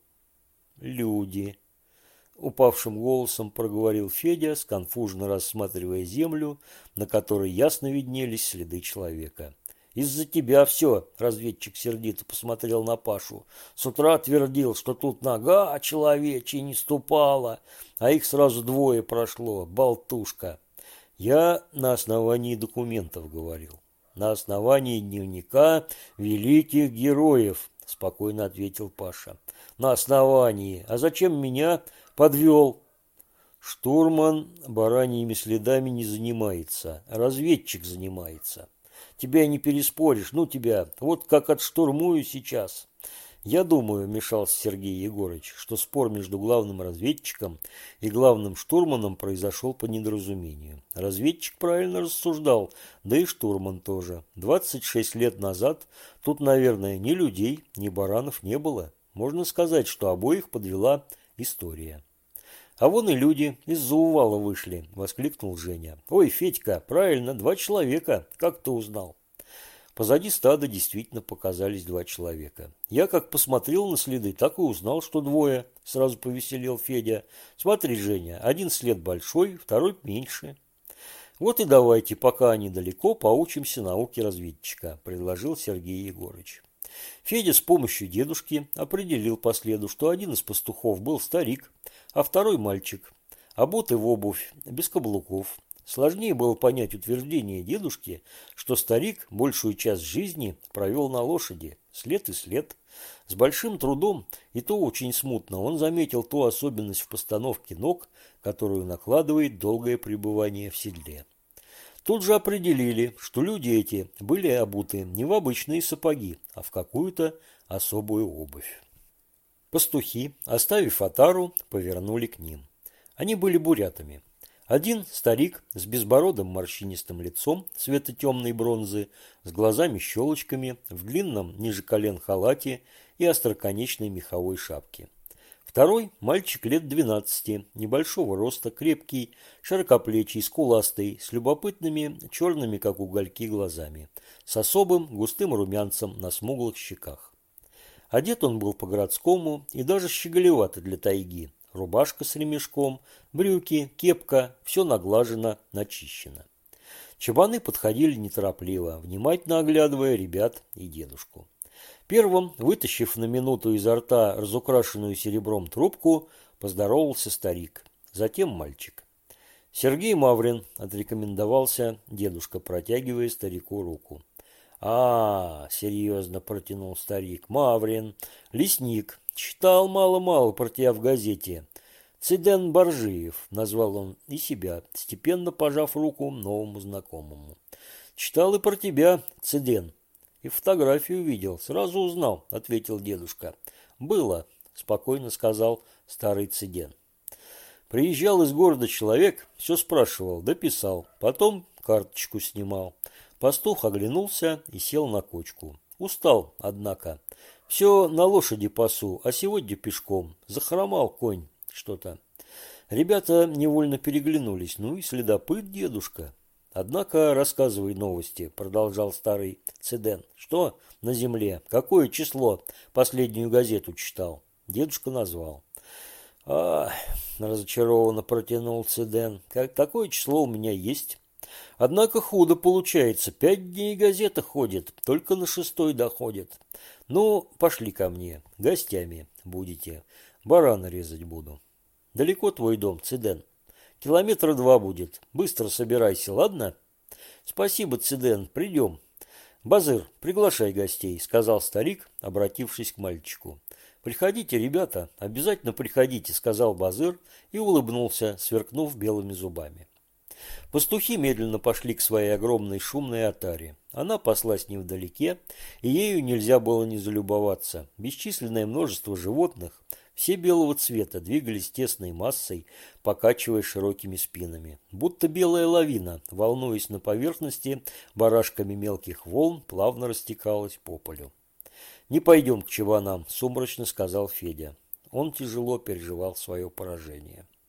Люди. Упавшим голосом проговорил Федя, сконфуженно рассматривая землю, на которой ясно виднелись следы человека. «Из-за тебя все!» – разведчик сердито посмотрел на Пашу. «С утра твердил, что тут нога человечья не ступала, а их сразу двое прошло, болтушка!» «Я на основании документов говорил, на основании дневника великих героев», – спокойно ответил Паша. «На основании. А зачем меня подвел?» «Штурман бараньими следами не занимается, разведчик занимается. Тебя не переспоришь, ну тебя, вот как отштурмую сейчас». «Я думаю, — вмешался Сергей Егорыч, — что спор между главным разведчиком и главным штурманом произошел по недоразумению. Разведчик правильно рассуждал, да и штурман тоже. 26 лет назад тут, наверное, ни людей, ни баранов не было. Можно сказать, что обоих подвела история». «А вон и люди из-за увала вышли!» – воскликнул Женя. «Ой, Федька, правильно, 2 человека. Как ты узнал?» Позади стада действительно показались 2 человека. «Я как посмотрел на следы, так и узнал, что 2. Сразу повеселел Федя. «Смотри, Женя, один след большой, второй меньше». «Вот и давайте, пока они далеко, поучимся науке разведчика», – предложил Сергей Егорыч. Федя с помощью дедушки определил по следу, что один из пастухов был старик, а второй мальчик, обутый в обувь, без каблуков. Сложнее было понять утверждение дедушки, что старик большую часть жизни провел на лошади, след и след. С большим трудом, и то очень смутно, он заметил ту особенность в постановке ног, которую накладывает долгое пребывание в седле. Тут же определили, что люди эти были обуты не в обычные сапоги, а в какую-то особую обувь. Пастухи, оставив отару, повернули к ним. Они были бурятами. Один старик с безбородым морщинистым лицом цвета темной бронзы, с глазами-щелочками, в длинном ниже колен халате и остроконечной меховой шапке. Второй – мальчик лет 12, небольшого роста, крепкий, широкоплечий, скуластый, с любопытными, черными, как угольки, глазами, с особым густым румянцем на смуглых щеках. Одет он был по-городскому и даже щеголевато для тайги. Рубашка с ремешком, брюки, кепка – все наглажено, начищено. Чабаны подходили неторопливо, внимательно оглядывая ребят и дедушку. Первым, вытащив на минуту изо рта разукрашенную серебром трубку, поздоровался старик, затем мальчик. «Сергей Маврин», – отрекомендовался дедушка, протягивая старику руку. Серьезно протянул старик, — «Маврин, лесник. Читал мало-мало про тебя в газете. Циден Боржиев», – назвал он и себя, степенно пожав руку новому знакомому. «Читал и про тебя, Циден. И фотографию видел. Сразу узнал», – ответил дедушка. «Было», – спокойно сказал старый Циден. «Приезжал из города человек, все спрашивал, дописал, потом карточку снимал». Пастух оглянулся и сел на кочку. Устал, однако. Все на лошади пасу, а сегодня пешком. Захромал конь что-то. Ребята невольно переглянулись. Ну и следопыт дедушка. «Однако рассказывай новости», – продолжал старый Циден. «Что на земле? Какое число? Последнюю газету читал». Дедушка назвал. Разочарованно протянул Циден. «Такое число у меня есть. Однако худо получается. 5 дней газета ходит, только на 6-й доходит. Ну, пошли ко мне, гостями будете. Барана резать буду». «Далеко твой дом, Циден?» «Километра 2 будет. Быстро собирайся, ладно?» «Спасибо, Циден, придем». «Базыр, приглашай гостей», – сказал старик, обратившись к мальчику. «Приходите, ребята, обязательно приходите», – сказал Базыр и улыбнулся, сверкнув белыми зубами. Пастухи медленно пошли к своей огромной шумной отаре. Она паслась невдалеке, и ею нельзя было не залюбоваться. Бесчисленное множество животных, все белого цвета, двигались тесной массой, покачивая широкими спинами. Будто белая лавина, волнуясь на поверхности, барашками мелких волн, плавно растекалась по полю. «Не пойдем к чабанам», – сумрачно сказал Федя. Он тяжело переживал свое поражение.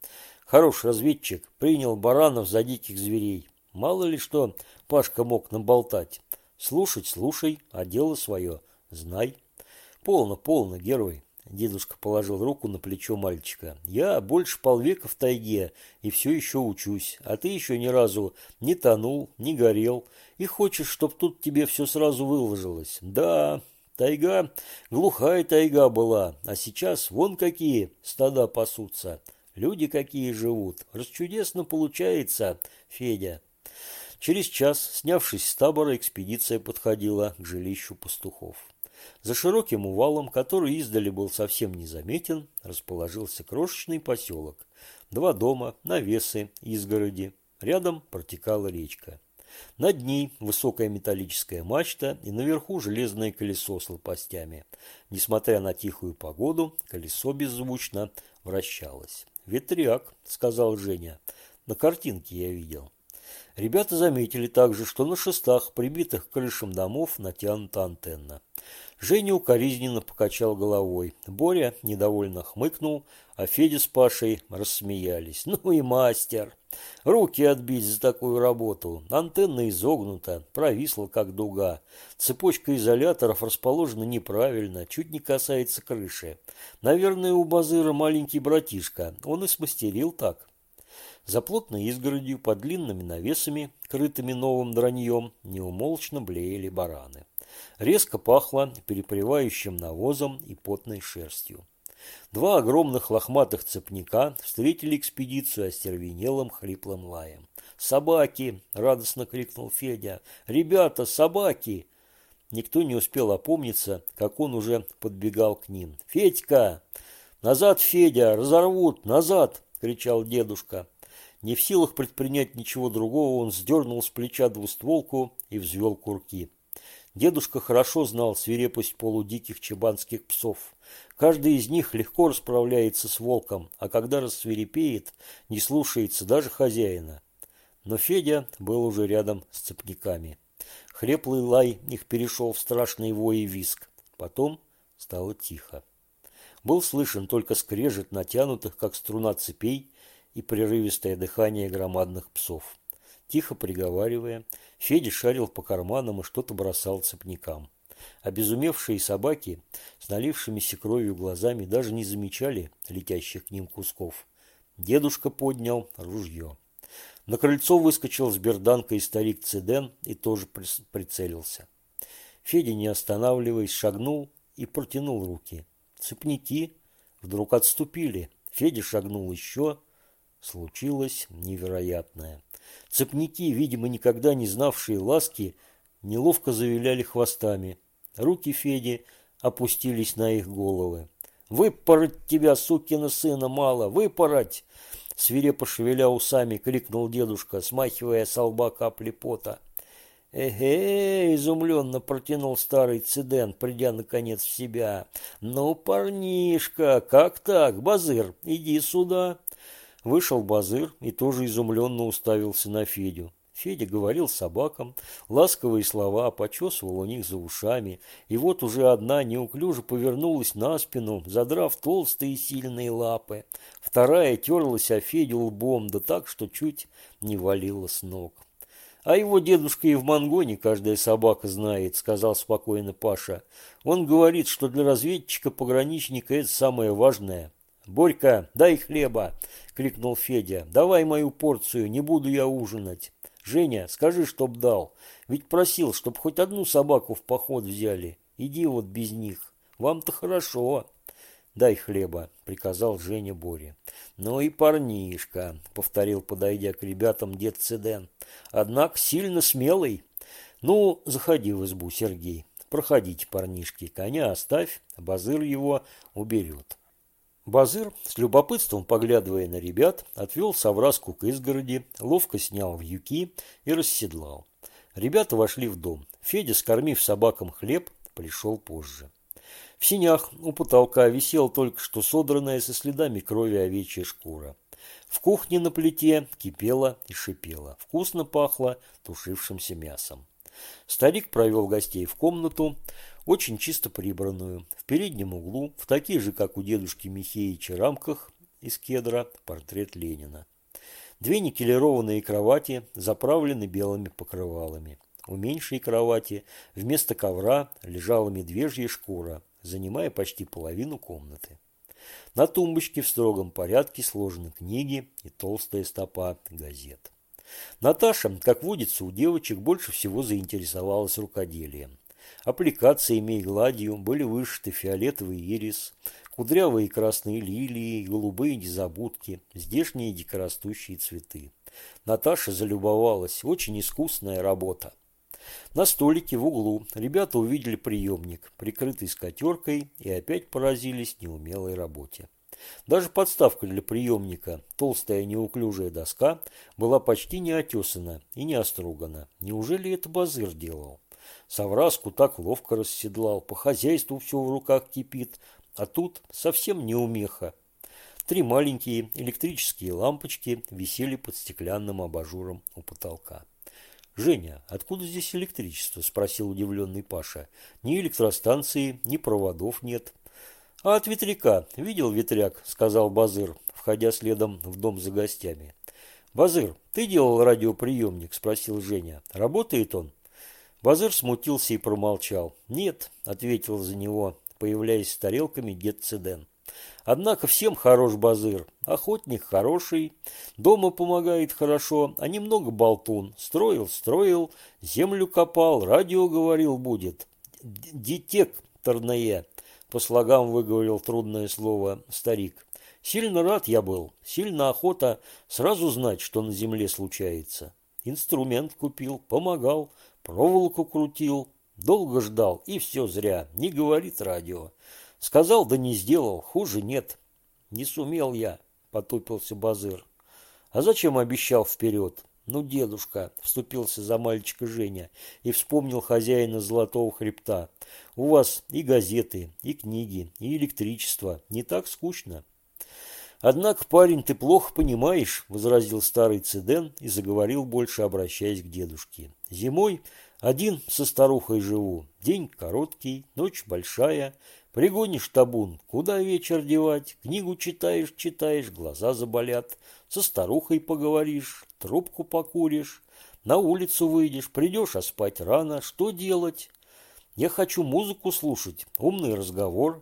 Хороший разведчик, принял баранов за диких зверей. Мало ли что Пашка мог наболтать. Слушать слушай, а дело свое знай. Полно, полно, герой. Дедушка положил руку на плечо мальчика. Я больше полвека в тайге и все еще учусь, а ты еще ни разу не тонул, не горел. И хочешь, чтоб тут тебе все сразу выложилось. Да, тайга, глухая тайга была, а сейчас вон какие стада пасутся. Люди какие живут. Расчудесно получается, Федя. Через час, снявшись с табора, экспедиция подходила к жилищу пастухов. За широким увалом, который издали был совсем незаметен, расположился крошечный поселок. 2 дома, навесы, изгороди. Рядом протекала речка. Над ней высокая металлическая мачта и наверху железное колесо с лопастями. Несмотря на тихую погоду, колесо беззвучно вращалось. «Ветряк», — сказал Женя. «На картинке я видел». Ребята заметили также, что на шестах, прибитых к крышам домов, натянута антенна. Женя укоризненно покачал головой. Боря недовольно хмыкнул, а Федя с Пашей рассмеялись. «Ну и мастер! Руки отбить за такую работу. Антенна изогнута, провисла как дуга. Цепочка изоляторов расположена неправильно, чуть не касается крыши. Наверное, у Базыра маленький братишка. Он и смастерил так». За плотной изгородью под длинными навесами, крытыми новым драньем, неумолчно блеяли бараны. Резко пахло перепревающим навозом и потной шерстью. 2 огромных лохматых цепняка встретили экспедицию остервенелым хриплым лаем. «Собаки!» – радостно крикнул Федя. «Ребята, собаки!» Никто не успел опомниться, как он уже подбегал к ним. «Федька! Назад, Федя! Разорвут! Назад!» – кричал дедушка. Не в силах предпринять ничего другого, он сдернул с плеча двустволку и взвел курки. Дедушка хорошо знал свирепость полудиких чабанских псов. Каждый из них легко расправляется с волком, а когда рассвирепеет, не слушается даже хозяина. Но Федя был уже рядом с цепняками. Хриплый лай их перешел в страшный вой и визг. Потом стало тихо. Был слышен только скрежет натянутых, как струна цепей, и прерывистое дыхание громадных псов. Тихо приговаривая, Федя шарил по карманам и что-то бросал цепнякам. Обезумевшие собаки с налившимися кровью глазами даже не замечали летящих к ним кусков. Дедушка поднял ружье. На крыльцо выскочил с берданкой старик Циден и тоже прицелился. Федя, не останавливаясь, шагнул и протянул руки. Цепняки вдруг отступили. Федя шагнул еще. Случилось невероятное. Цепняки, видимо, никогда не знавшие ласки, неловко завиляли хвостами. Руки Феди опустились на их головы. «Выпороть тебя, сукина сына, мало! Выпороть!» Свирепо шевеля усами, крикнул дедушка, смахивая со лба капли пота. «Эге!» – изумленно протянул старый Циден, придя наконец в себя. «Ну, парнишка, как так? Базыр, иди сюда!» Вышел Базыр и тоже изумленно уставился на Федю. Федя говорил собакам, ласковые слова, почесывал у них за ушами, и вот уже одна неуклюже повернулась на спину, задрав толстые сильные лапы. Вторая терлась о Федю лбом, да так, что чуть не валила с ног. «А его дедушка и в Монгоне каждая собака знает», — сказал спокойно Паша. «Он говорит, что для разведчика-пограничника это самое важное». «Борька, дай хлеба!» — крикнул Федя. «Давай мою порцию, не буду я ужинать. Женя, скажи, чтоб дал. Ведь просил, чтоб хоть одну собаку в поход взяли. Иди вот без них. Вам-то хорошо». «Дай хлеба», — приказал Женя Боре. «Ну и парнишка», — повторил, подойдя к ребятам дед Циден. «Однако сильно смелый. Ну, заходи в избу, Сергей. Проходите, парнишки, коня оставь, Базыр его уберет». Базыр, с любопытством поглядывая на ребят, отвел совраску к изгороди, ловко снял вьюки и расседлал. Ребята вошли в дом. Федя, скормив собакам хлеб, пришел позже. В сенях у потолка висела только что содранная со следами крови овечья шкура. В кухне на плите кипела и шипела. Вкусно пахло тушившимся мясом. Старик провел гостей в комнату, очень чисто прибранную. В переднем углу, в таких же, как у дедушки Михеича, рамках из кедра, портрет Ленина. Две никелированные кровати заправлены белыми покрывалами. У меньшей кровати вместо ковра лежала медвежья шкура, занимая почти половину комнаты. На тумбочке в строгом порядке сложены книги и толстая стопа газет. Наташа, как водится у девочек, больше всего заинтересовалась рукоделием. Аппликациями и гладью были вышиты фиолетовый ирис, кудрявые красные лилии, голубые незабудки, здешние дикорастущие цветы. Наташа залюбовалась. Очень искусная работа. На столике в углу ребята увидели приемник, прикрытый скатеркой, и опять поразились неумелой работе. Даже подставка для приемника, толстая неуклюжая доска, была почти не отесана и не остругана. Неужели это Базыр делал? Совраску так ловко расседлал, по хозяйству все в руках кипит, а тут совсем неумеха. 3 маленькие электрические лампочки висели под стеклянным абажуром у потолка. «Женя, откуда здесь электричество?» – спросил удивленный Паша. «Ни электростанции, ни проводов нет». «А от ветряка. Видел ветряк?» – сказал Базыр, входя следом в дом за гостями. «Базыр, ты делал радиоприемник?» – спросил Женя. «Работает он?» Базыр смутился и промолчал. «Нет», – ответил за него, появляясь с тарелками дед Цеден. «Однако всем хорош Базыр. Охотник хороший, дома помогает хорошо, а немного болтун. Строил, землю копал, радио говорил будет. Детекторное», – по слогам выговорил трудное слово старик. «Сильно рад я был, сильно охота сразу знать, что на земле случается. Инструмент купил, помогал, проволоку крутил, долго ждал, и все зря, не говорит радио. Сказал, да не сделал, хуже нет. Не сумел я», – потупился Базыр. «А зачем обещал вперед?» «Ну, дедушка», – вступился за мальчика Женя и вспомнил хозяина Золотого хребта. «У вас и газеты, и книги, и электричество. Не так скучно». «Однако, парень, ты плохо понимаешь», – возразил старый Цеден и заговорил больше, обращаясь к дедушке. «Зимой один со старухой живу. День короткий, ночь большая. Пригонишь табун, куда вечер девать? Книгу читаешь, глаза заболят. Со старухой поговоришь, трубку покуришь. На улицу выйдешь, придешь, а спать рано. Что делать? Я хочу музыку слушать, умный разговор».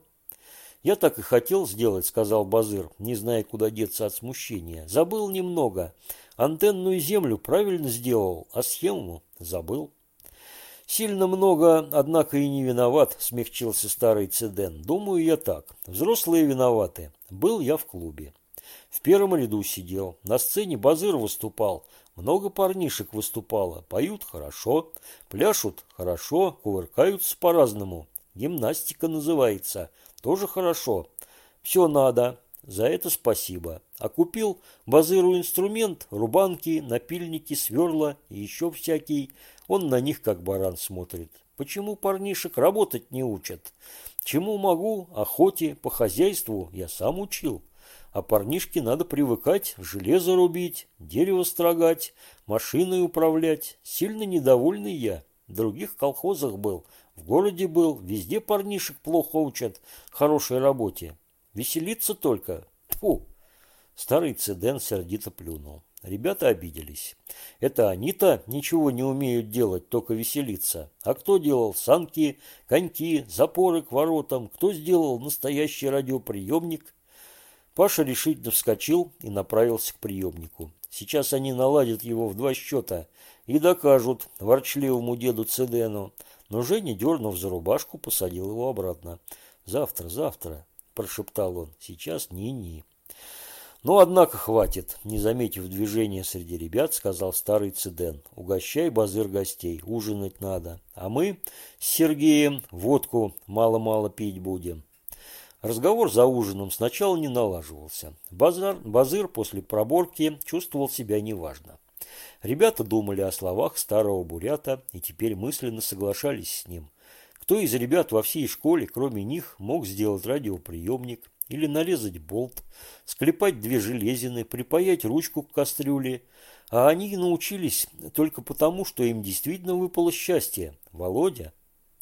«Я так и хотел сделать», — сказал Базыр, не зная, куда деться от смущения. «Забыл немного. Антенную землю правильно сделал, а схему забыл». «Сильно много, однако и не виноват», – смягчился старый Цеден. «Думаю я так. Взрослые виноваты. Был я в клубе. В первом ряду сидел. На сцене Базыр выступал. Много парнишек выступало. Поют хорошо, пляшут хорошо, кувыркаются по-разному. Гимнастика называется. Тоже хорошо. Все надо. За это спасибо. А купил Базыру инструмент, рубанки, напильники, сверла и еще всякий. Он на них как баран смотрит. Почему парнишек работать не учат? Чему могу? Охоте, по хозяйству я сам учил. А парнишке надо привыкать, железо рубить, дерево строгать, машиной управлять. Сильно недовольный я. В других колхозах был, в городе был, везде парнишек плохо учат хорошей работе. Веселиться только. Тьфу!» Старый Цеден сердито плюнул. Ребята обиделись. Это они-то ничего не умеют делать, только веселиться. А кто делал санки, коньки, запоры к воротам? Кто сделал настоящий радиоприемник? Паша решительно вскочил и направился к приемнику. Сейчас они наладят его в 2 счета и докажут ворчливому деду Цедену. Но Женя, дернув за рубашку, посадил его обратно. «Завтра», – прошептал он, – «сейчас ни-ни». «Ну, однако, хватит», – не заметив движения среди ребят, сказал старый Цеден. «Угощай, Базыр, гостей, ужинать надо. А мы с Сергеем водку мало-мало пить будем». Разговор за ужином сначала не налаживался. Базыр после проборки чувствовал себя неважно. Ребята думали о словах старого бурята и теперь мысленно соглашались с ним. Кто из ребят во всей школе, кроме них, мог сделать радиоприемник или нарезать болт, склепать 2 железины, припаять ручку к кастрюле? А они научились только потому, что им действительно выпало счастье. Володя.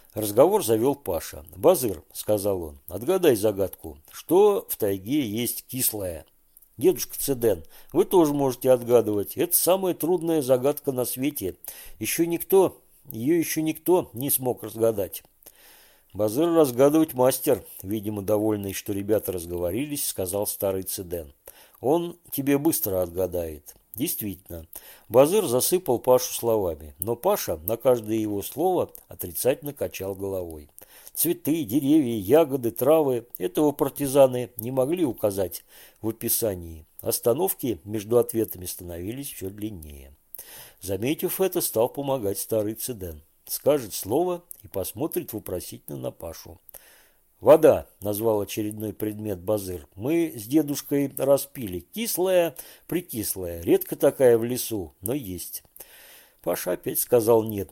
Разговор завел Паша. «Базыр», — сказал он, — «отгадай загадку. Что в тайге есть кислое?» «Дедушка Цеден, вы тоже можете отгадывать. Это самая трудная загадка на свете. Ее еще никто не смог разгадать». «Базыр разгадывать мастер», — видимо, довольный, что ребята разговорились, сказал старый Цеден. «Он тебе быстро отгадает». Действительно, Базыр засыпал Пашу словами, но Паша на каждое его слово отрицательно качал головой. Цветы, деревья, ягоды, травы – этого партизаны не могли указать в описании. Остановки между ответами становились все длиннее. Заметив это, стал помогать старый Цеден. Скажет слово и посмотрит вопросительно на Пашу. «Вода», — назвал очередной предмет Базыр. «Мы с дедушкой распили. Кислая, прикислая. Редко такая в лесу, но есть». Паша опять сказал «нет».